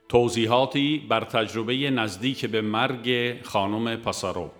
توضیحاتی بر تجربه نزدیک به مرگ خانم پاسارو.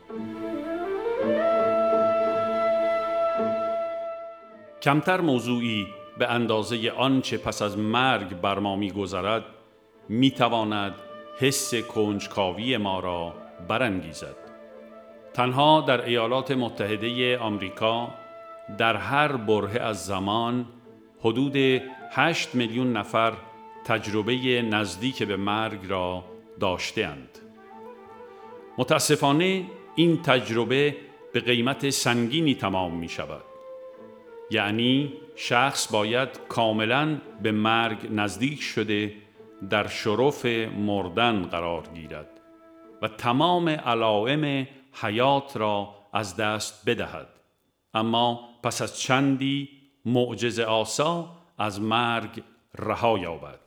کمتر موضوعی به اندازه آنچه پس از مرگ بر ما می‌گذرد می‌تواند حس کنجکاوی ما را برانگیزد. تنها در ایالات متحده آمریکا در هر برهه از زمان حدود 8 میلیون نفر تجربه نزدیک به مرگ را داشته‌اند. متاسفانه این تجربه به قیمت سنگینی تمام می شود. یعنی شخص باید کاملاً به مرگ نزدیک شده در شرف مردن قرار گیرد و تمام علائم حیات را از دست بدهد، اما پس از چندی معجزه آسا از مرگ رها یابد.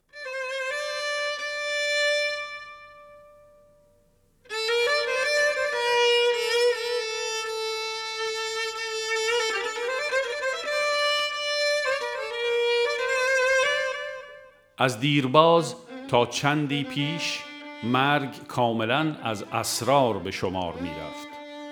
از دیرباز تا چندی پیش مرگ کاملاً از اسرار به شمار می رفت.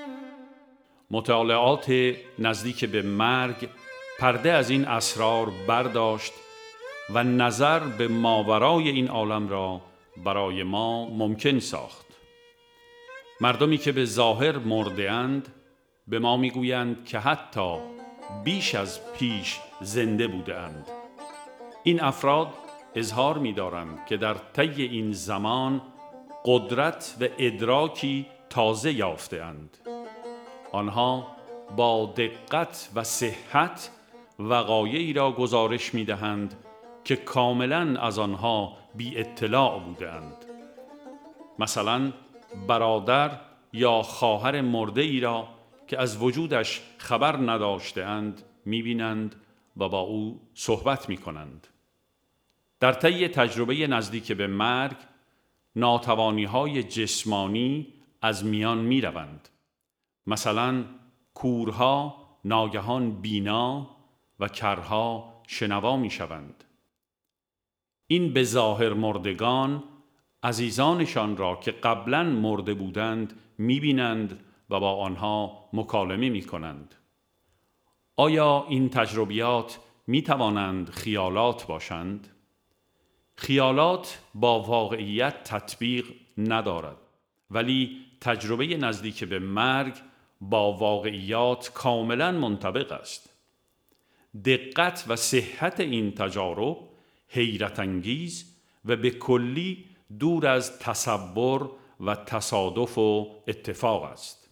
مطالعات نزدیک به مرگ پرده از این اسرار برداشت و نظر به ماورای این عالم را برای ما ممکن ساخت. مردمی که به ظاهر مرده اند به ما می گویند که حتی بیش از پیش زنده بوده اند. این افراد اظهار می دارند که در طی این زمان قدرت و ادراکی تازه یافته اند. آنها با دقت و صحت وقایعی را گزارش می دهند که کاملاً از آنها بی اطلاع بوده اند. مثلا برادر یا خواهر مرده ای را که از وجودش خبر نداشته اند می بینند و با او صحبت می کنند. در طی تجربه نزدیک به مرگ ناتوانی‌های جسمانی از میان می روند. مثلا کورها ناگهان بینا و کرها شنوا می شوند. این به ظاهر مردگان عزیزانشان را که قبلاً مرده بودند می بینند و با آنها مکالمه می کنند. آیا این تجربیات می توانند خیالات باشند؟ خیالات با واقعیت تطبیق ندارد، ولی تجربه نزدیک به مرگ با واقعیات کاملا منطبق است. دقت و صحت این تجارب حیرت انگیز و به کلی دور از تصور و تصادف و اتفاق است.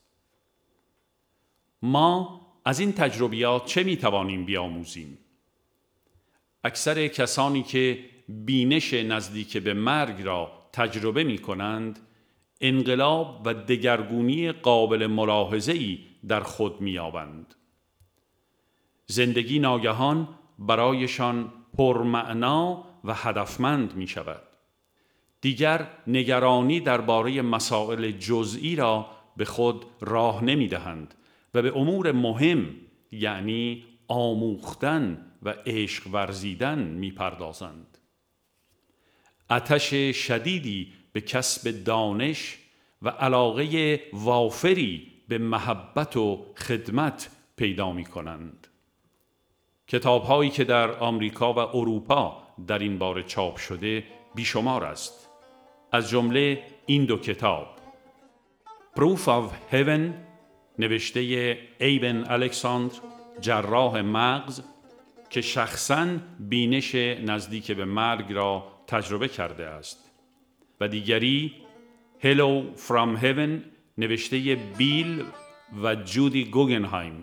ما از این تجربیات چه می توانیم بیاموزیم؟ اکثر کسانی که بینش نزدیک به مرگ را تجربه می کنند انقلاب و دگرگونی قابل ملاحظه‌ای در خود می یابند. زندگی ناگهان برایشان پرمعنا و هدفمند می شود. دیگر نگرانی درباره مسائل جزئی را به خود راه نمی دهند و به امور مهم یعنی آموختن و عشق ورزیدن می پردازند. آتش شدیدی به کسب دانش و علاقه وافری به محبت و خدمت پیدا می کنند. کتاب‌هایی که در آمریکا و اروپا در این باره چاپ شده بیشمار است. از جمله این دو کتاب: Proof of Heaven نوشته ایبن الکساندر، جراح مغز که شخصاً بینش نزدیک به مرگ را تجربه کرده است، و دیگری Hello from Heaven نوشته بیل و جودی گوگنهایم.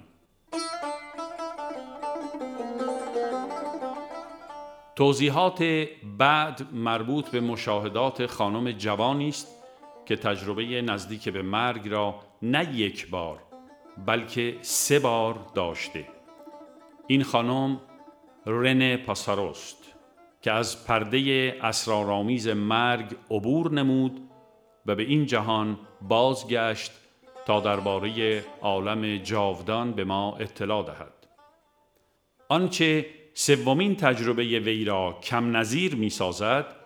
توضیحات بعد مربوط به مشاهدات خانم جوانی است که تجربه نزدیک به مرگ را نه یک بار بلکه 3 بار داشته. این خانم رنه پاساروست که از پرده اسرارآمیز مرگ عبور نمود و به این جهان بازگشت تا درباره عالم جاودان به ما اطلاع دهد. آنچه سومین تجربه وی را کم نظیر می سازد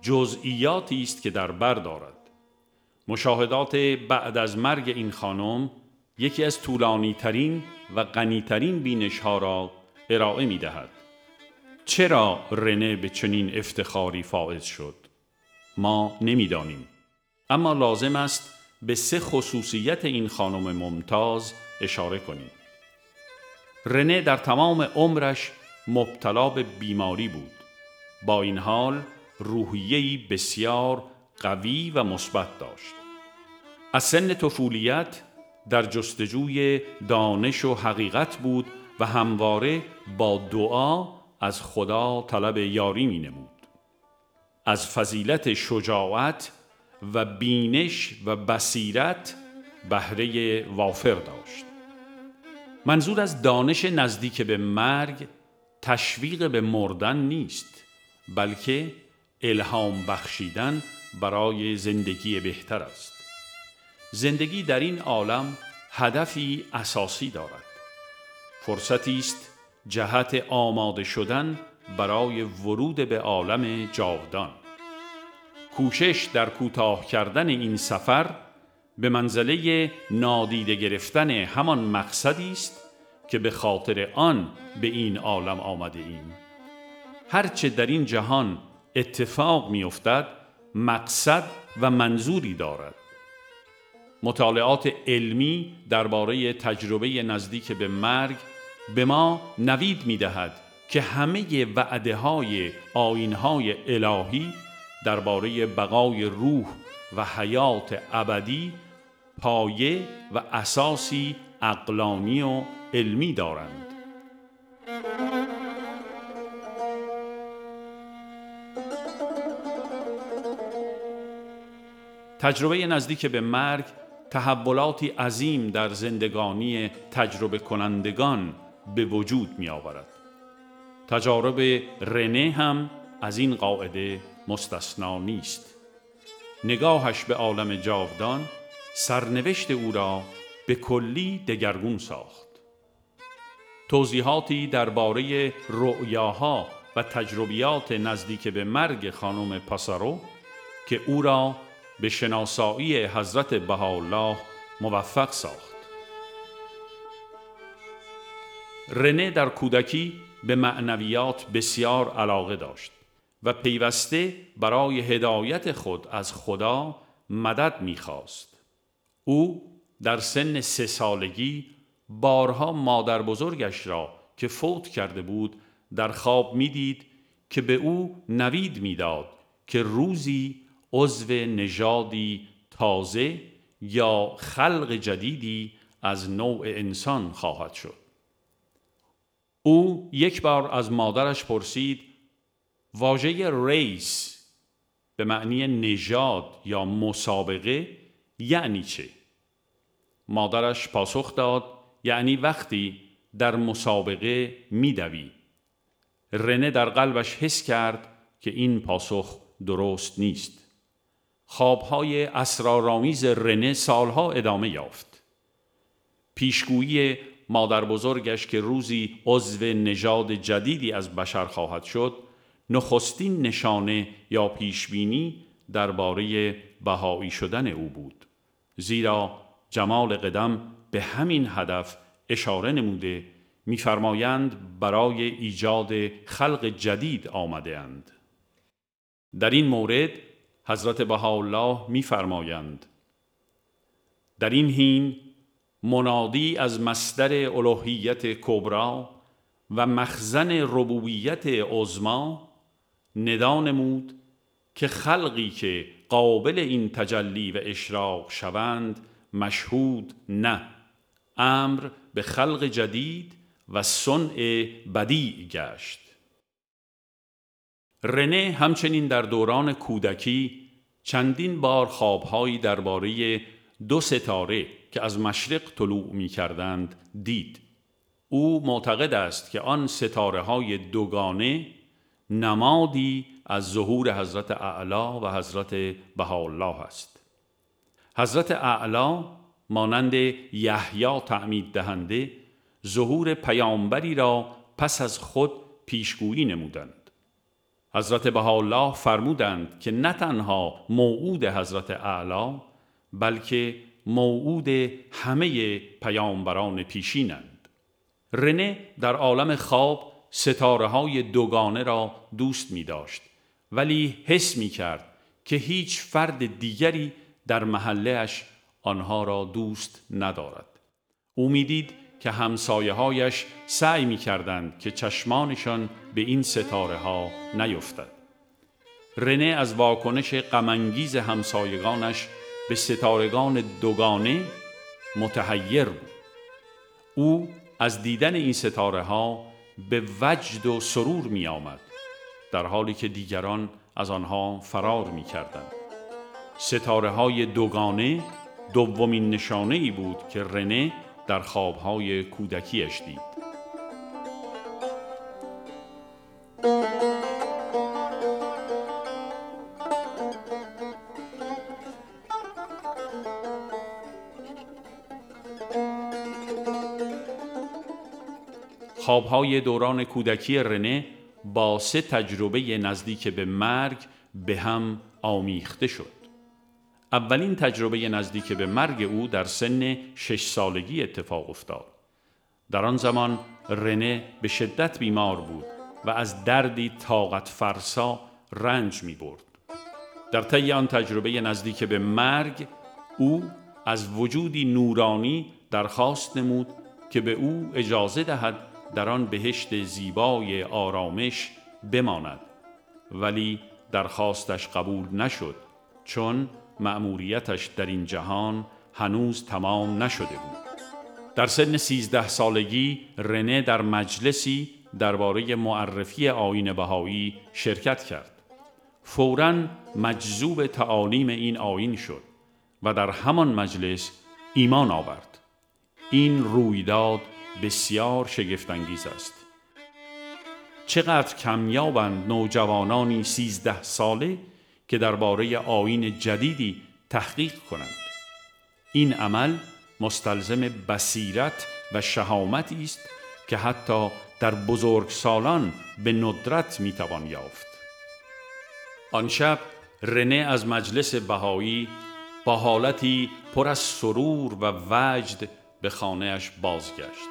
جزئیاتی است که در بر دارد. مشاهدات بعد از مرگ این خانم یکی از طولانی ترین و غنی ترین بینش ها را ارائه می دهد. چرا رنه به چنین افتخاری فائز شد؟ ما نمیدانیم، اما لازم است به 3 خصوصیت این خانم ممتاز اشاره کنیم. رنه در تمام عمرش مبتلا به بیماری بود. با این حال روحیه‌ای بسیار قوی و مثبت داشت. از سن طفولیت در جستجوی دانش و حقیقت بود و همواره با دعا از خدا طلب یاری می نمود. از فضیلت شجاعت و بینش و بصیرت بهره وافر داشت. منظور از دانش نزدیک به مرگ تشویق به مردن نیست، بلکه الهام بخشیدن برای زندگی بهتر است. زندگی در این عالم هدفی اساسی دارد. فرصتی است جهت آماده شدن برای ورود به عالم جاودان. کوشش در کوتاه کردن این سفر به منزله نادیده گرفتن همان مقصدی است که به خاطر آن به این عالم آمده ایم. هرچه در این جهان اتفاق می افتد مقصد و منظوری دارد. مطالعات علمی درباره تجربه نزدیک به مرگ به ما نوید می دهد که همه وعده های آیین‌های الهی درباره بقای روح و حیات ابدی پایه و اساسی عقلانی و علمی دارند. تجربه نزدیک به مرگ تحولاتی عظیم در زندگانی تجربه کنندگان به وجود می آورد. تجارب رنه هم از این قاعده مستثنا نیست. نگاهش به عالم جاودان سرنوشت او را به کلی دگرگون ساخت. توضیحاتی درباره رؤیاها و تجربیات نزدیک به مرگ خانم پاسارو که او را به شناسایی حضرت بهاءالله موفق ساخت. رنه در کودکی به معنویات بسیار علاقه داشت و پیوسته برای هدایت خود از خدا مدد می‌خواست. او در سن 3 سالگی بارها مادر بزرگش را که فوت کرده بود در خواب می‌دید که به او نوید می‌داد که روزی عضو نژادی تازه یا خلق جدیدی از نوع انسان خواهد شد. او یک بار از مادرش پرسید واژه ریس به معنی نژاد یا مسابقه یعنی چه؟ مادرش پاسخ داد یعنی وقتی در مسابقه می‌دوی. رنه در قلبش حس کرد که این پاسخ درست نیست. خوابهای اسرارآمیز رنه سالها ادامه یافت. پیشگویی مادر بزرگش که روزی عضو نژاد جدیدی از بشر خواهد شد، نخستین نشانه یا پیشبینی درباره بهایی شدن او بود. زیرا جمال قدم به همین هدف اشاره نموده می‌فرمایند برای ایجاد خلق جدید آمده اند. در این مورد حضرت بهاءالله می‌فرمایند در این حین منادی از مصدر الوهیت کبری و مخزن ربوبیت عظمی ندا نمود که خلقی که قابل این تجلی و اشراق شوند مشهود نه، امر به خلق جدید و صنع بدیع گشت. رنه همچنین در دوران کودکی چندین بار خوابهایی درباره 2 ستاره که از مشرق طلوع می کردند دید. او معتقد است که آن ستاره‌های دوگانه نمادی از ظهور حضرت اعلی و حضرت بهاءالله است. حضرت اعلی مانند یحیی تعمید دهنده ظهور پیامبری را پس از خود پیشگویی نمودند. حضرت بهاءالله فرمودند که نه تنها موعود حضرت اعلی بلکه موعود همه پیامبران پیشینند. رنه در عالم خواب ستاره‌های دوگانه را دوست می داشت، ولی حس می کرد که هیچ فرد دیگری در محله‌اش آنها را دوست ندارد. او می دید که همسایه‌هایش سعی می کردند که چشمانشان به این ستاره ها نیفتد. رنه از واکنش غم‌انگیز همسایگانش به ستارگان دوگانه متحیر بود. او از دیدن این ستاره ها به وجد و سرور می آمد، در حالی که دیگران از آنها فرار می کردند. ستاره های دوگانه دومین نشانه ای بود که رنه در خوابهای کودکیش دید. خوابهای دوران کودکی رنه با 3 تجربه نزدیک به مرگ به هم آمیخته شد. اولین تجربه نزدیک به مرگ او در سن 6 سالگی اتفاق افتاد. در آن زمان رنه به شدت بیمار بود و از دردی طاقت فرسا رنج می برد. در طی آن تجربه نزدیک به مرگ او از وجودی نورانی درخواست نمود که به او اجازه دهد در آن بهشت زیبای آرامش بماند، ولی درخواستش قبول نشد، چون مأموریتش در این جهان هنوز تمام نشده بود. در سن 13 سالگی رنه در مجلسی درباره معرفی آیین بهایی شرکت کرد. فوراً مجذوب تعالیم این آیین شد و در همان مجلس ایمان آورد. این رویداد بسیار شگفت‌انگیز است. چقدر کمیابند نوجوانانی 13 ساله که درباره آیین جدیدی تحقیق کنند. این عمل مستلزم بصیرت و شهامتی است که حتی در بزرگسالان به ندرت میتوان یافت. آن شب رنه از مجلس بهایی با حالتی پر از سرور و وجد به خانه‌اش بازگشت.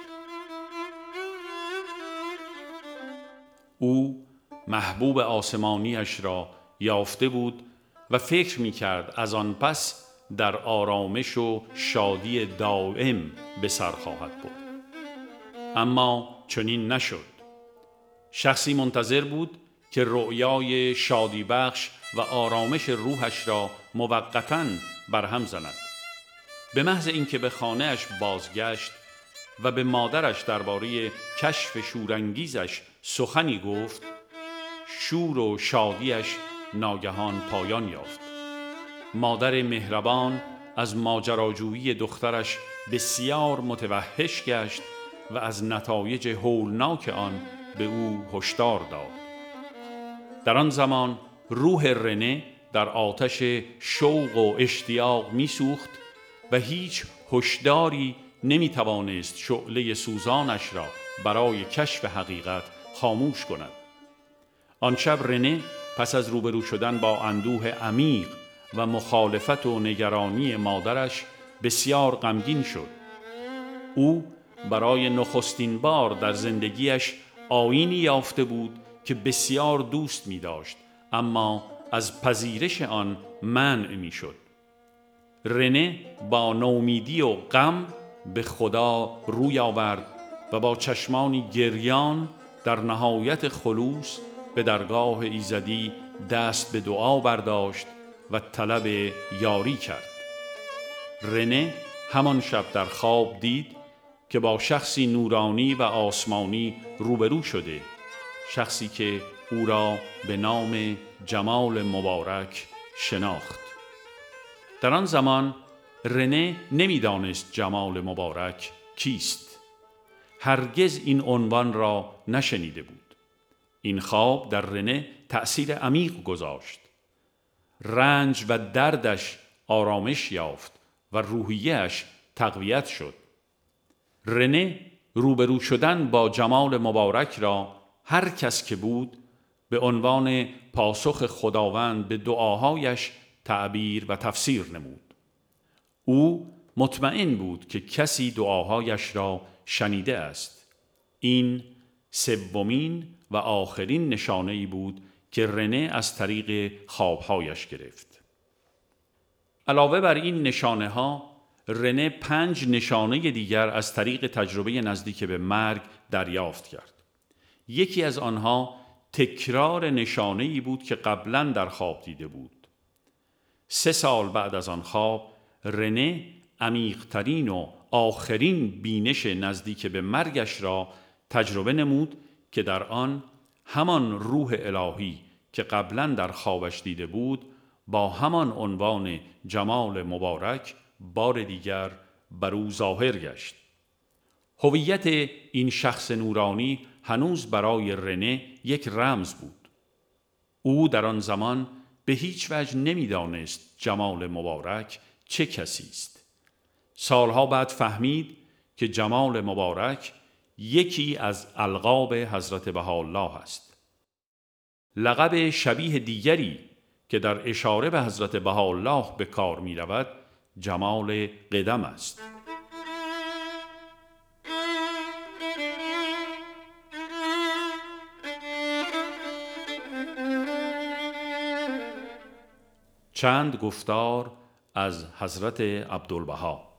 او محبوب آسمانیش را یافته بود و فکر می‌کرد از آن پس در آرامش و شادی دائم به سر خواهد برد. اما چنین نشد. شخصی منتظر بود که رؤیای شادی بخش و آرامش روحش را موقتاً برهم زند. به محض اینکه به خانه‌اش بازگشت و به مادرش درباره کشف شورانگیزش سخنی گفت، شور و شادیش ناگهان پایان یافت. مادر مهربان از ماجراجویی دخترش بسیار متوحش گشت و از نتایج هولناک آن به او هشدار داد. در آن زمان روح رنه در آتش شوق و اشتیاق می‌سوخت و هیچ هشداری نمی‌توانست شعله سوزانش را برای کشف حقیقت خاموش کند. آن شب رنه پس از روبرو شدن با اندوه عمیق و مخالفت و نگرانی مادرش بسیار غمگین شد. او برای نخستین بار در زندگیش آیینی یافته بود که بسیار دوست می داشت، اما از پذیرش آن منع می شد. رنه با نومیدی و غم به خدا روی آورد و با چشمانی گریان در نهایت خلوص به درگاه ایزدی دست به دعا برداشت و طلب یاری کرد. رنه همان شب در خواب دید که با شخصی نورانی و آسمانی روبرو شده، شخصی که او را به نام جمال مبارک شناخت. در آن زمان رنه نمیدانست جمال مبارک کیست. هرگز این عنوان را نشنیده بود. این خواب در رنه تأثیر عمیق گذاشت. رنج و دردش آرامش یافت و روحیه‌اش تقویت شد. رنه روبرو شدن با جمال مبارک را هر کس که بود به عنوان پاسخ خداوند به دعاهایش تعبیر و تفسیر نمود. او مطمئن بود که کسی دعاهایش را شنیده است. این سومین و آخرین نشانه‌ای بود که رنه از طریق خوابهایش گرفت. علاوه بر این نشانه ها، رنه 5 نشانه دیگر از طریق تجربه نزدیک به مرگ دریافت کرد. یکی از آنها تکرار نشانه‌ای بود که قبلاً در خواب دیده بود. 3 سال بعد از آن خواب، رنه عمیق‌ترین و آخرین بینش نزدیک به مرگش را تجربه نمود که در آن همان روح الهی که قبلاً در خوابش دیده بود با همان عنوان جمال مبارک بار دیگر بر او ظاهر گشت. هویت این شخص نورانی هنوز برای رنه یک رمز بود. او در آن زمان به هیچ وجه نمی‌دانست جمال مبارک چه کسی است. سالها بعد فهمید که جمال مبارک یکی از القاب حضرت بهاءالله است. لقب شبیه دیگری که در اشاره به حضرت بهاءالله به کار می رود جمال قدم است. چند گفتار از حضرت عبدالبها.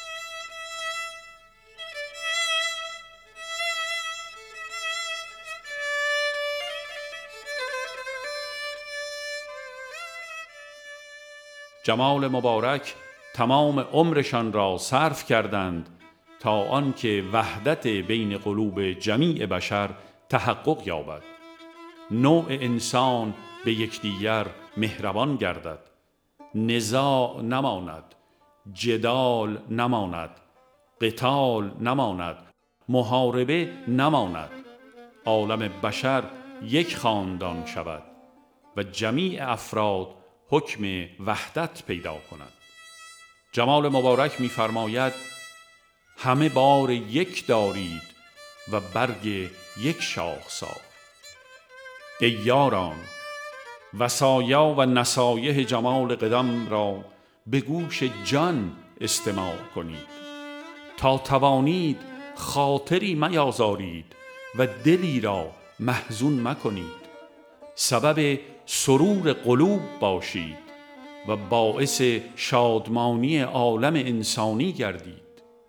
جمال مبارک تمام عمرشان را صرف کردند تا آنکه وحدت بین قلوب جمیع بشر تحقق یابد، نوع انسان به یکدیگر مهربان گردد، نزاع نماند، جدال نماند، قتال نماند، محاربه نماند، عالم بشر یک خاندان شود و جمیع افراد حکم وحدت پیدا کند. جمال مبارک می‌فرماید همه بار یک دارید و برگ یک شاخسار. ای یاران، وصایا و نصایح جمال قدم را به گوش جان استماع کنید تا توانید خاطری میازارید و دلی را محزون مکنید، سبب سرور قلوب باشید و باعث شادمانی عالم انسانی گردید.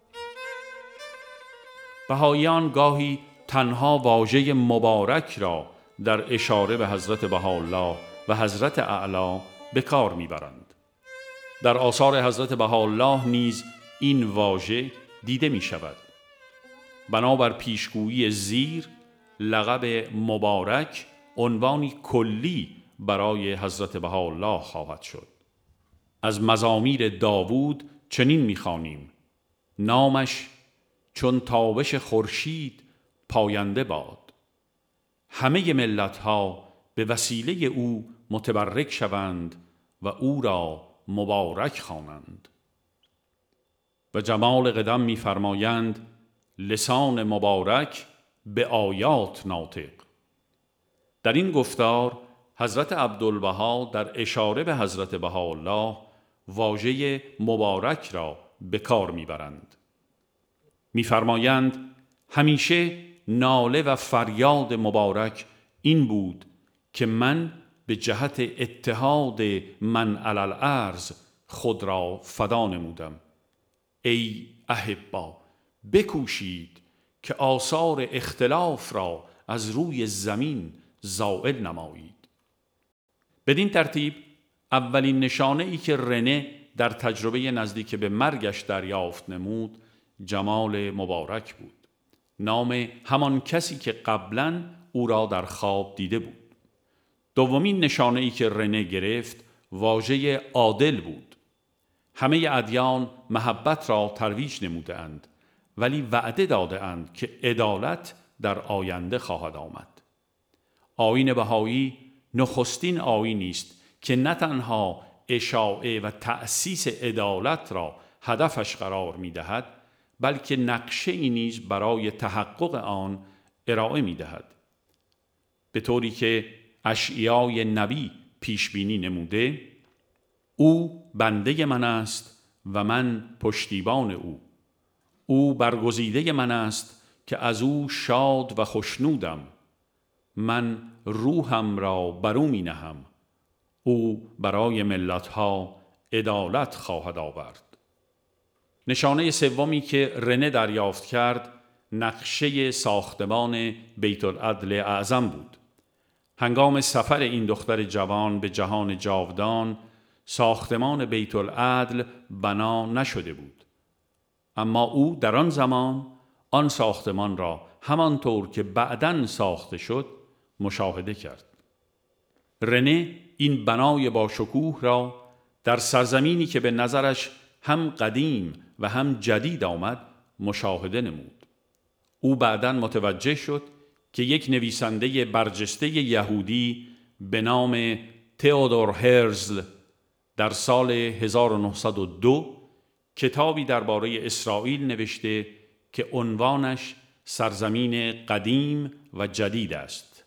بهائیان گاهی تنها واژه مبارک را در اشاره به حضرت بهاءالله و حضرت اعلی به کار میبرند. در آثار حضرت بهاءالله نیز این واژه دیده می شود. بنابر پیشگویی زیر، لقب مبارک عنوانی کلی برای حضرت بهاءالله خواهد شد. از مزامیر داوود چنین می‌خوانیم: نامش چون تابش خورشید پاینده باد، همه ملت‌ها به وسیله او متبرک شوند و او را مبارک خوانند. و جمال قدم می‌فرمایند لسان مبارک به آیات ناطق. در این گفتار حضرت عبدالبها در اشاره به حضرت بهاءالله واژه مبارک را به کار میبرند. میفرمایند همیشه ناله و فریاد مبارک این بود که من به جهت اتحاد من علی الارض خود را فدا نمودم. ای احبا، بکوشید که آثار اختلاف را از روی زمین زائل نمایید. بدین ترتیب اولین نشانه ای که رنه در تجربه نزدیک به مرگش دریافت نمود جمال مبارک بود، نام همان کسی که قبلاً او را در خواب دیده بود. دومین نشانه ای که رنه گرفت واژه عادل بود. همه ادیان محبت را ترویج نمودند، ولی وعده داده‌اند که عدالت در آینده خواهد آمد. آیین بهایی نخستین آیینی است که نه تنها اشاعه و تأسیس عدالت را هدفش قرار می‌دهد، بلکه نقشه‌ای نیز برای تحقق آن ارائه می‌دهد، به طوری که اشعیای نبی پیش بینی نموده، او بنده من است و من پشتیبان او برگزیده من است که از او شاد و خشنودم. من روحم را بر او می نهم، او برای ملتها عدالت خواهد آورد. نشانه سومی که رنه دریافت کرد نقشه ساختمان بیت العدل اعظم بود. هنگام سفر این دختر جوان به جهان جاودان ساختمان بیت العدل بنا نشده بود، اما او در آن زمان آن ساختمان را همانطور که بعداً ساخته شد مشاهده کرد. رنه این بنای با شکوه را در سرزمینی که به نظرش هم قدیم و هم جدید آمد مشاهده نمود. او بعداً متوجه شد که یک نویسنده برجسته یهودی به نام تئودور هرزل در سال 1902 کتابی درباره اسرائیل نوشته که عنوانش سرزمین قدیم و جدید است.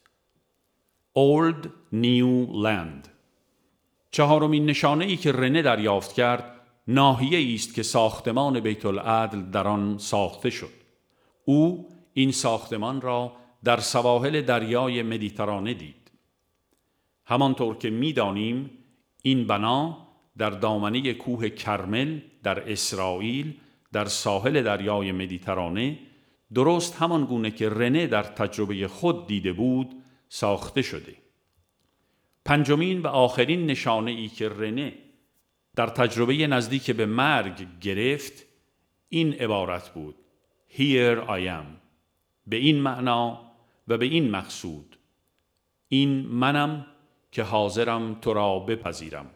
Old New Land. چهارمین نشانه‌ای که رنه دریافت کرد ناحیه‌ای است که ساختمان بیت العدل در آن ساخته شد. او این ساختمان را در سواحل دریای مدیترانه دید. همانطور که می‌دانیم این بنا در دامنه کوه کرمل در اسرائیل در ساحل دریای مدیترانه درست همان گونه که رنه در تجربه خود دیده بود ساخته شده. پنجمین و آخرین نشانه‌ای که رنه در تجربه نزدیک به مرگ گرفت این عبارت بود: Here I am. به این معنا و به این مقصود: این منم که حاضرم تو را بپذیرم.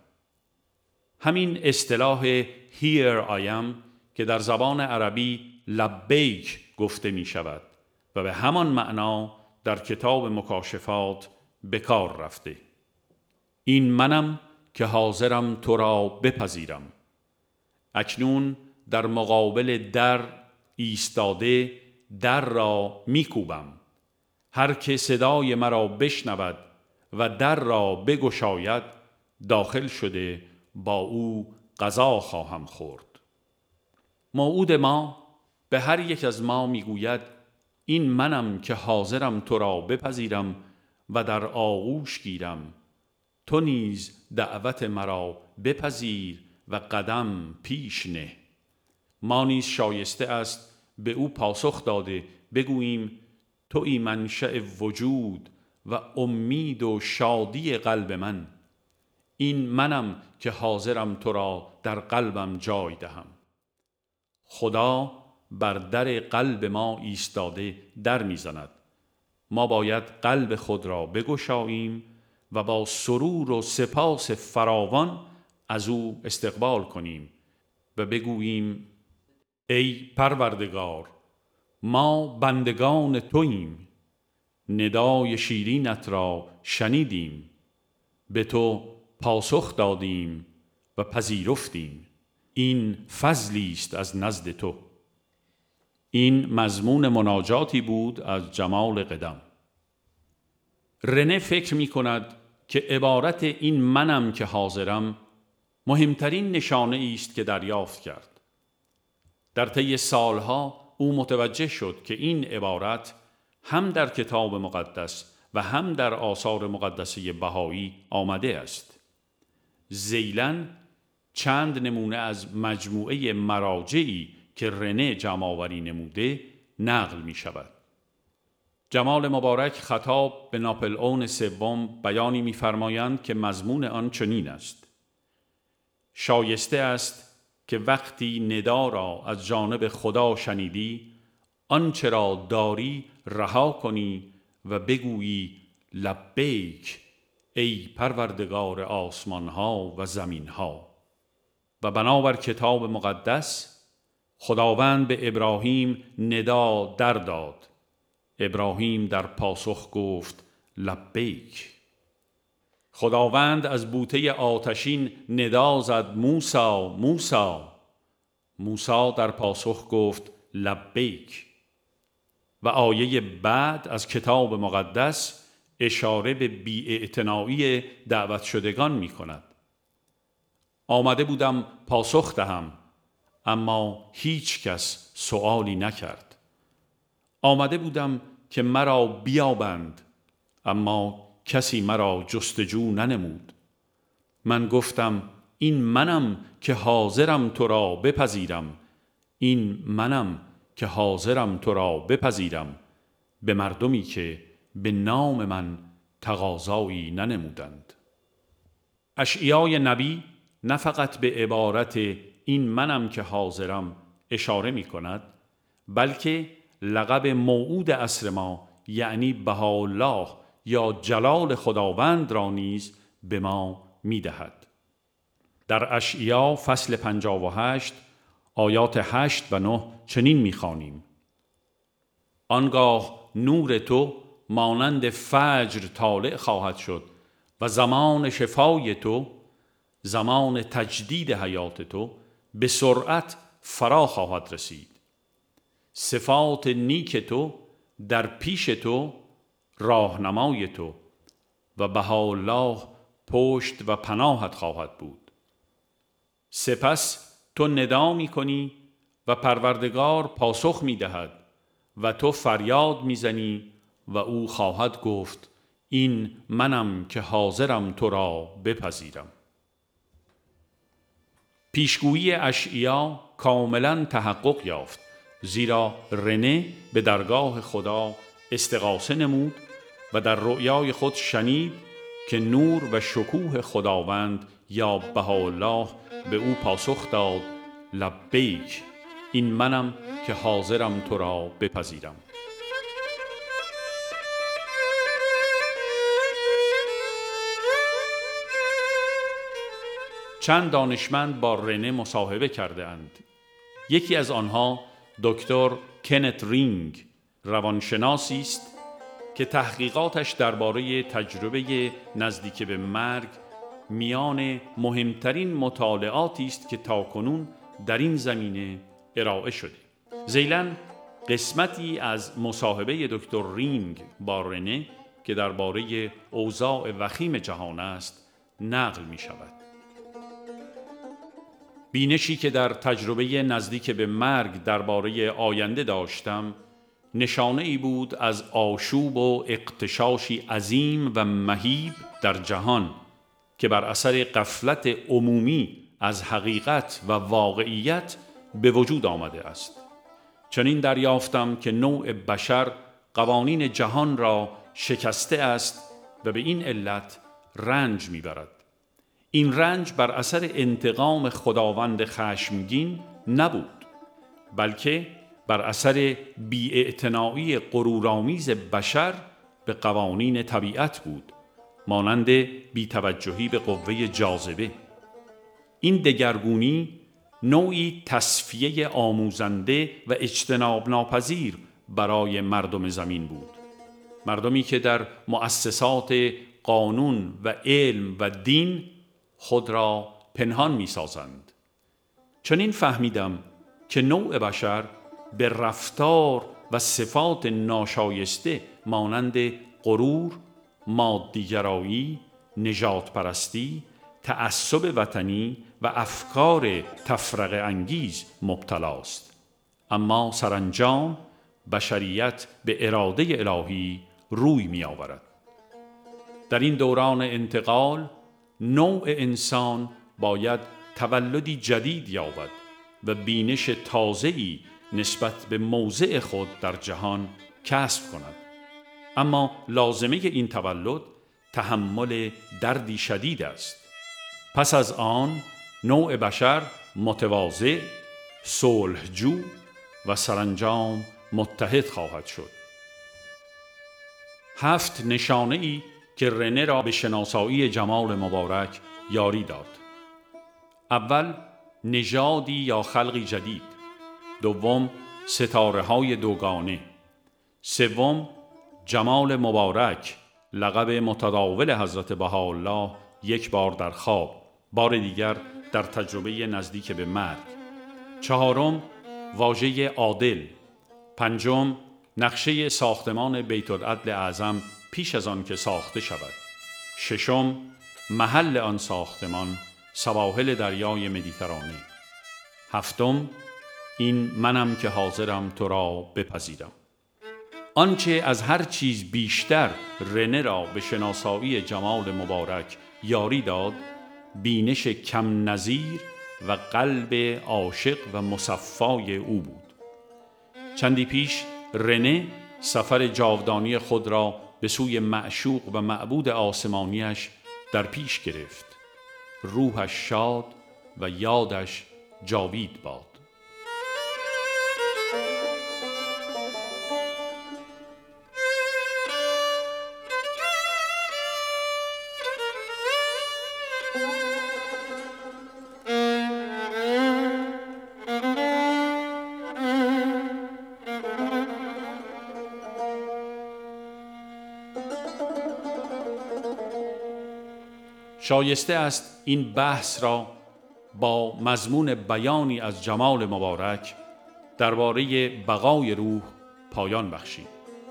همین اصطلاح Here I am که در زبان عربی لبیک گفته می شود و به همان معنا در کتاب مکاشفات به کار رفته. این منم که حاضرم تو را بپذیرم. اکنون در مقابل در ایستاده در را می کوبم. هر که صدای مرا بشنود و در را بگشاید داخل شده با او غذا خواهم خورد. موعود ما به هر یک از ما میگوید این منم که حاضرم تو را بپذیرم و در آغوش گیرم. تو نیز دعوت مرا بپذیر و قدم پیش نه. ما نیز شایسته است به او پاسخ داده بگوییم تویی منشأ وجود و امید و شادی قلب من. این منم که حاضرم تو را در قلبم جای دهم. خدا بر در قلب ما ایستاده در میزند. ما باید قلب خود را بگشاییم و با سرور و سپاس فراوان از او استقبال کنیم و بگوییم ای پروردگار، ما بندگان توییم. ندای شیرینت را شنیدیم، به تو پاسخ دادیم و پذیرفتیم. این فضلی است از نزد تو. این مضمون مناجاتی بود از جمال قدم. رنه فکر می کند که عبارت این منم که حاضرم مهمترین نشانه است که دریافت کرد. در طی سالها او متوجه شد که این عبارت هم در کتاب مقدس و هم در آثار مقدسه بهایی آمده است. ذیلاً چند نمونه از مجموعه مراجعی که رنه جمع‌آوری نموده نقل می شود. جمال مبارک خطاب به ناپلئون سوم بیانی می فرمایند که مضمون آن چنین است: شایسته است که وقتی ندا را از جانب خدا شنیدی آنچه را داری رها کنی و بگویی لبیک ای پروردگار آسمانها و زمینها. و بنابر کتاب مقدس خداوند به ابراهیم ندا در داد. ابراهیم در پاسخ گفت لبیک. خداوند از بوته آتشین ندا زد موسی موسی. موسی در پاسخ گفت لبیک. و آیه بعد از کتاب مقدس اشاره به بی‌اعتنایی دعوت شدگان می کند. آمده بودم پاسخ دهم، اما هیچ کس سؤالی نکرد. آمده بودم که مرا بیابند، اما کسی مرا جستجو ننمود. من گفتم این منم که حاضرم تو را بپذیرم، این منم که حاضرم تو را بپذیرم، به مردمی که به نام من تقاضایی ننمودند. اشعیای نبی نه فقط به عبارت این منم که حاضرم اشاره می کند، بلکه لقب موعود عصر ما یعنی بهاءالله یا جلال خداوند را نیز به ما می دهد. در اشعیا فصل 58 آیات 8 و 9 چنین می خوانیم: آنگاه نور تو مانند فجر طالع خواهد شد و زمان شفای تو، زمان تجدید حیات تو به سرعت فرا خواهد رسید. صفات نیک تو در پیش تو، راهنمای تو، و بهاءالله پشت و پناهت خواهد بود. سپس تو ندا می کنی و پروردگار پاسخ می دهد و تو فریاد می زنی و او خواهد گفت این منم که حاضرم تو را بپذیرم. پیشگویی اشعیا کاملا تحقق یافت، زیرا رنه به درگاه خدا استغاثه نمود و در رؤیای خود شنید که نور و شکوه خداوند یا بهاءالله به او پاسخ داد لبیک، این منم که حاضرم تو را بپذیرم. چند دانشمند با رنه مصاحبه کرده اند. یکی از آنها دکتر کنت رینگ روانشناسی است که تحقیقاتش درباره تجربه نزدیک به مرگ میان مهمترین مطالعاتی است که تاکنون در این زمینه ارائه شده. ذیلاً قسمتی از مصاحبه دکتر رینگ با رنه که درباره اوضاع وخیم جهان است نقل می شود. بینشی که در تجربه نزدیک به مرگ درباره آینده داشتم نشانه ای بود از آشوب و اغتشاشی عظیم و مهیب در جهان که بر اثر غفلت عمومی از حقیقت و واقعیت به وجود آمده است. چنین دریافتم که نوع بشر قوانین جهان را شکسته است و به این علت رنج میبرد. این رنج بر اثر انتقام خداوند خشمگین نبود، بلکه بر اثر بی‌اعتنایی غرورآمیز بشر به قوانین طبیعت بود، مانند بی‌توجهی به قوه جاذبه. این دگرگونی نوعی تصفیه آموزنده و اجتناب ناپذیر برای مردم زمین بود. مردمی که در مؤسسات قانون و علم و دین خود را پنهان می سازند. چنین فهمیدم که نوع بشر به رفتار و صفات ناشایسته مانند غرور، مادی‌گرایی، نژاد پرستی، تعصب وطنی و افکار تفرقه انگیز مبتلاست. اما سرانجام بشریت به اراده الهی روی می آورد. در این دوران انتقال نوع انسان باید تولدی جدید یابد و بینش تازه‌ای نسبت به موضع خود در جهان کسب کند. اما لازمه این تولد تحمل دردی شدید است. پس از آن نوع بشر متواضع، صلحجو و سرانجام متحد خواهد شد. 7 نشانه‌ای که رنه را به شناسایی جمال مبارک یاری داد. اول، نژادی یا خلقی جدید. دوم، ستاره‌های دوگانه. سوم، جمال مبارک، لقب متداول حضرت بهاءالله، یک بار در خواب، بار دیگر در تجربه نزدیک به مرگ. چهارم، واژه عادل. پنجم، نقشه ساختمان بیت العدل اعظم پیش از آن که ساخته شود. ششم، محل آن ساختمان سواحل دریای مدیترانه. هفتم، این منم که حاضرم تو را بپذیرم. آنچه از هر چیز بیشتر رنه را به شناسایی جمال مبارک یاری داد، بینش کم نظیر و قلب عاشق و مصفای او بود. چندی پیش رنه سفر جاودانی خود را به سوی معشوق و معبود آسمانیش در پیش گرفت. روحش شاد و یادش جاوید باد. شایسته است این بحث را با مضمون بیانی از جمال مبارک درباره بقای روح پایان بخشید.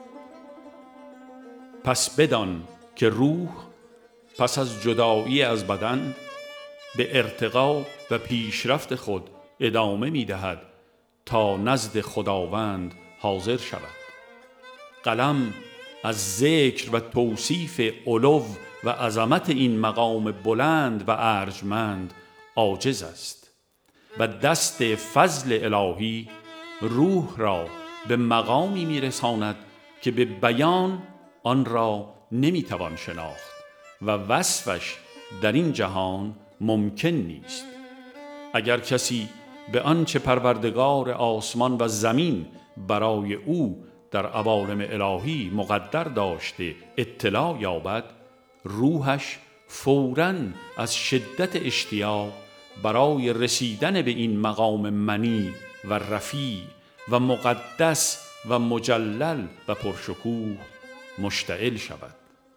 پس بدان که روح پس از جدایی از بدن به ارتقا و پیشرفت خود ادامه می دهد تا نزد خداوند حاضر شود. قلم از ذکر و توصیف علو و عظمت این مقام بلند و ارجمند عاجز است و دست فضل الهی روح را به مقامی میرساند که به بیان آن را نمیتوان شناخت و وصفش در این جهان ممکن نیست. اگر کسی به آنچه پروردگار آسمان و زمین برای او در عوالم الهی مقدر داشته اطلاع یابد، روحش فوراً از شدت اشتیاق برای رسیدن به این مقام منی و رفیع و مقدس و مجلل و پرشکوه مشتعل شود.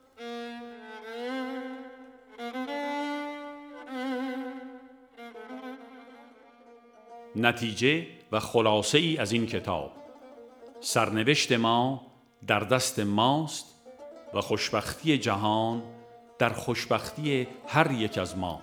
نتیجه و خلاصه ای از این کتاب: سرنوشت ما در دست ماست و خوشبختی جهان در خوشبختی هر یک از ما.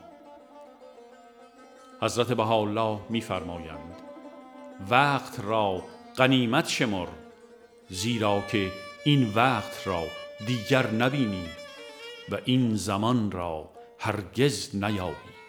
حضرت بهاءالله می‌فرمایند: وقت را غنیمت شمر، زیرا که این وقت را دیگر نبینی و این زمان را هرگز نیابی.